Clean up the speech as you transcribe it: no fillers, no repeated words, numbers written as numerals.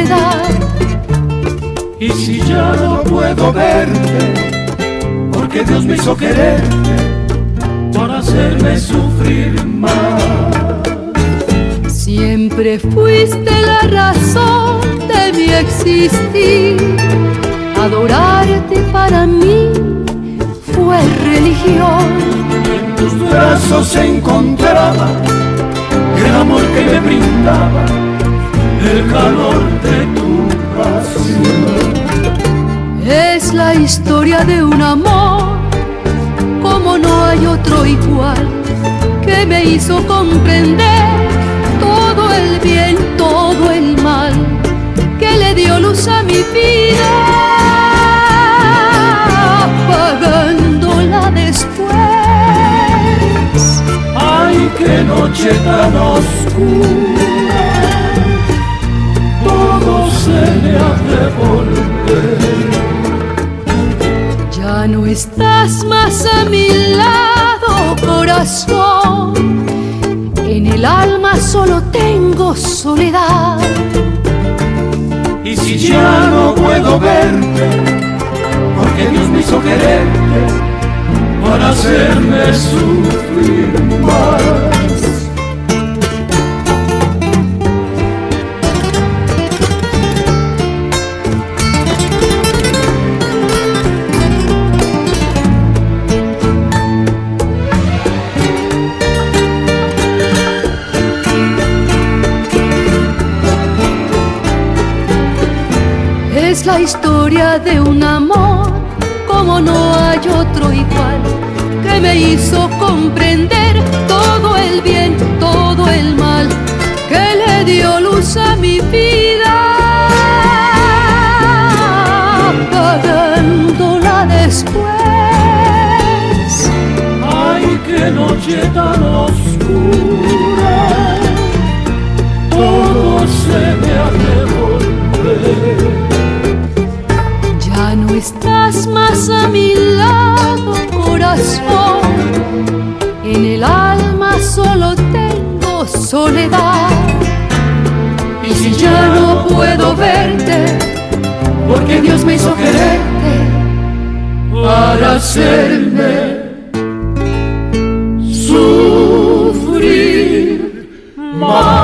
besar. Y si ya no puedo verte, porque Dios me hizo quererte para hacerme sufrir más. Siempre fuiste la razón de mi existir. Adorarte para mí fue religión. En tus brazos se encontraba el amor que me brindaba, el calor de tu pasión. Es la historia de un amor como no hay otro igual, que me hizo comprender todo el bien, todo el mal, que le dio luz a mi vida, apagándola después. Ay, qué noche tan oscura, todo se me hace volver. Ya no estás más a mi lado, corazón. En el alma solo tengo soledad. Y si ya no puedo verte, porque Dios me hizo quererte para hacerme sufrir más. Es la historia de un amor como no hay otro igual, que me hizo comprender todo el bien, todo el mal, que le dio luz a mi vida, apagándola después. Ay, qué noche tan oscura, todo se me hace volver. Ya no estás más a mi lado, corazón. En el alma solo tengo soledad. Y si ya no puedo verte, porque Dios me hizo quererte para hacerme sufrir más.